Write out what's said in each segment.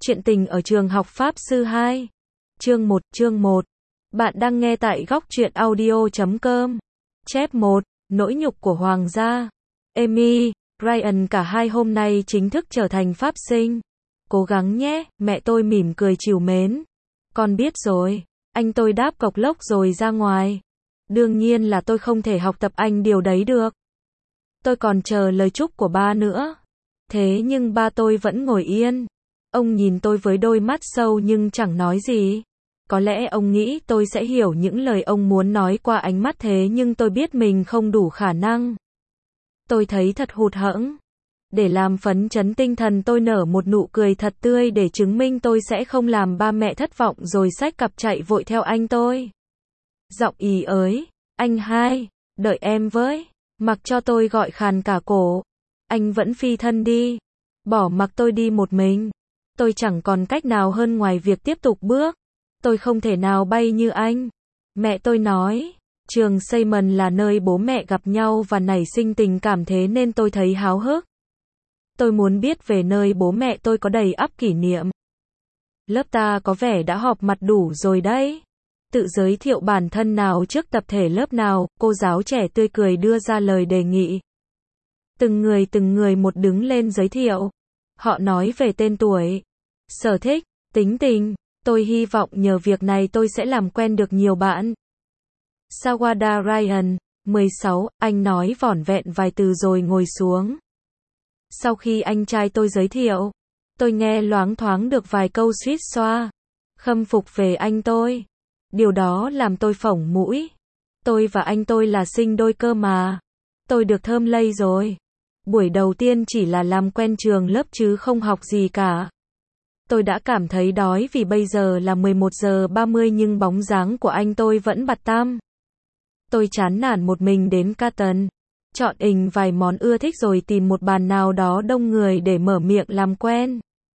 Chuyện tình ở trường học Pháp Sư 2. Chương 1. Bạn đang nghe tại góc truyện audio.com. Chép 1. Nỗi nhục của Hoàng gia. Amy, Ryan cả hai hôm nay chính thức trở thành Pháp sinh. Cố gắng nhé, mẹ tôi mỉm cười trìu mến. Con biết rồi. Anh tôi đáp cộc lốc rồi ra ngoài. Đương nhiên là tôi không thể học tập anh điều đấy được. Tôi còn chờ lời chúc của ba nữa. Thế nhưng ba tôi vẫn ngồi yên. Ông nhìn tôi với đôi mắt sâu nhưng chẳng nói gì. Có lẽ ông nghĩ tôi sẽ hiểu những lời ông muốn nói qua ánh mắt, thế nhưng tôi biết mình không đủ khả năng. Tôi thấy thật hụt hẫng. Để làm phấn chấn tinh thần, tôi nở một nụ cười thật tươi để chứng minh tôi sẽ không làm ba mẹ thất vọng, rồi xách cặp chạy vội theo anh tôi. Giọng ý ới, anh hai, đợi em với. Mặc cho tôi gọi khàn cả cổ. Anh vẫn phi thân đi. Bỏ mặc tôi đi một mình. Tôi chẳng còn cách nào hơn ngoài việc tiếp tục bước. Tôi không thể nào bay như anh. Mẹ tôi nói, trường Seaman là nơi bố mẹ gặp nhau và nảy sinh tình cảm, thế nên tôi thấy háo hức. Tôi muốn biết về nơi bố mẹ tôi có đầy ắp kỷ niệm. Lớp ta có vẻ đã họp mặt đủ rồi đấy. Tự giới thiệu bản thân nào trước tập thể lớp nào, cô giáo trẻ tươi cười đưa ra lời đề nghị. Từng người một đứng lên giới thiệu. Họ nói về tên tuổi, sở thích, tính tình. Tôi hy vọng nhờ việc này tôi sẽ làm quen được nhiều bạn. Sawada Ryan, 16, anh nói vỏn vẹn vài từ rồi ngồi xuống. Sau khi anh trai tôi giới thiệu, tôi nghe loáng thoáng được vài câu suýt xoa khâm phục về anh tôi. Điều đó làm tôi phỏng mũi. Tôi và anh tôi là sinh đôi cơ mà. Tôi được thơm lây rồi. Buổi đầu tiên chỉ là làm quen trường lớp chứ không học gì cả. Tôi đã cảm thấy đói vì bây giờ là 11 giờ 30 nhưng bóng dáng của anh tôi vẫn bặt tăm. Tôi chán nản một mình đến Canton, chọn vài món ưa thích rồi tìm một bàn nào đó đông người để mở miệng làm quen.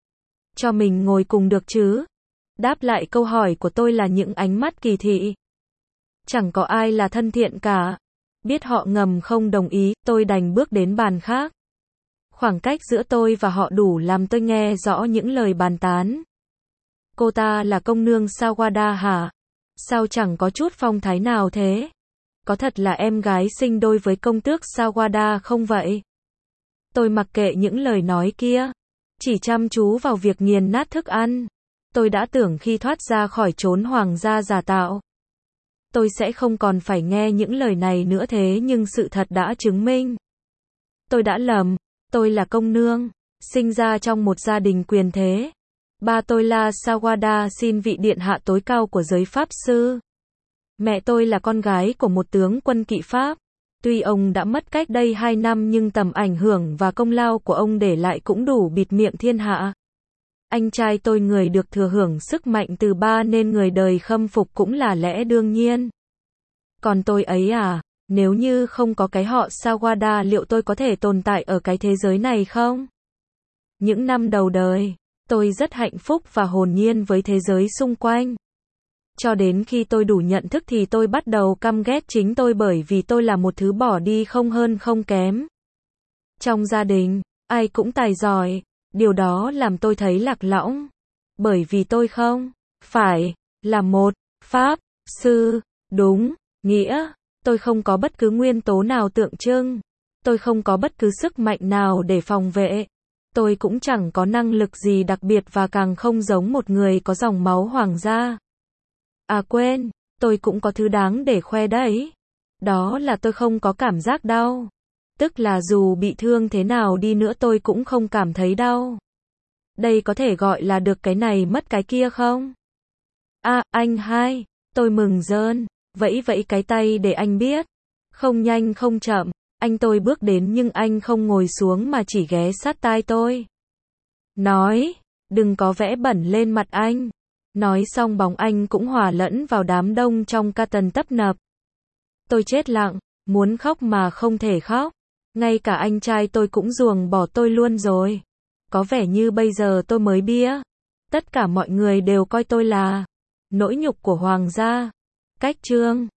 Cho mình ngồi cùng được chứ? Đáp lại câu hỏi của tôi là những ánh mắt kỳ thị. Chẳng có ai là thân thiện cả. Biết họ ngầm không đồng ý, tôi đành bước đến bàn khác. Khoảng cách giữa tôi và họ đủ làm tôi nghe rõ những lời bàn tán. Cô ta là công nương Sawada hả? Sao chẳng có chút phong thái nào thế? Có thật là em gái sinh đôi với công tước Sawada không vậy? Tôi mặc kệ những lời nói kia, chỉ chăm chú vào việc nghiền nát thức ăn. Tôi đã tưởng khi thoát ra khỏi chốn hoàng gia giả tạo, tôi sẽ không còn phải nghe những lời này nữa, thế nhưng sự thật đã chứng minh. Tôi đã lầm. Tôi là công nương, sinh ra trong một gia đình quyền thế. Ba tôi là Sawada, xin vị điện hạ tối cao của giới pháp sư. Mẹ tôi là con gái của một tướng quân kỵ Pháp. Tuy ông đã mất cách đây 2 năm nhưng tầm ảnh hưởng và công lao của ông để lại cũng đủ bịt miệng thiên hạ. Anh trai tôi người được thừa hưởng sức mạnh từ ba nên người đời khâm phục cũng là lẽ đương nhiên. Còn tôi ấy à? Nếu như không có cái họ Sawada, liệu tôi có thể tồn tại ở cái thế giới này không? Những năm đầu đời, tôi rất hạnh phúc và hồn nhiên với thế giới xung quanh. Cho đến khi tôi đủ nhận thức thì tôi bắt đầu căm ghét chính tôi, bởi vì tôi là một thứ bỏ đi không hơn không kém. Trong gia đình, ai cũng tài giỏi, điều đó làm tôi thấy lạc lõng. Bởi vì tôi không phải là một pháp sư, đúng nghĩa. Tôi không có bất cứ nguyên tố nào tượng trưng. Tôi không có bất cứ sức mạnh nào để phòng vệ. Tôi cũng chẳng có năng lực gì đặc biệt và càng không giống một người có dòng máu hoàng gia. À quên, tôi cũng có thứ đáng để khoe đấy. Đó là tôi không có cảm giác đau. Tức là dù bị thương thế nào đi nữa tôi cũng không cảm thấy đau. Đây có thể gọi là được cái này mất cái kia không? À, anh hai, tôi mừng rơn. Vẫy cái tay để anh biết. Không nhanh không chậm, anh tôi bước đến nhưng anh không ngồi xuống mà chỉ ghé sát tai tôi. Nói, đừng có vẽ bẩn lên mặt anh. Nói xong bóng anh cũng hòa lẫn vào đám đông trong Canton tấp nập. Tôi chết lặng, muốn khóc mà không thể khóc. Ngay cả anh trai tôi cũng ruồng bỏ tôi luôn rồi. Có vẻ như bây giờ tôi mới bia. Tất cả mọi người đều coi tôi là nỗi nhục của hoàng gia. Cách chương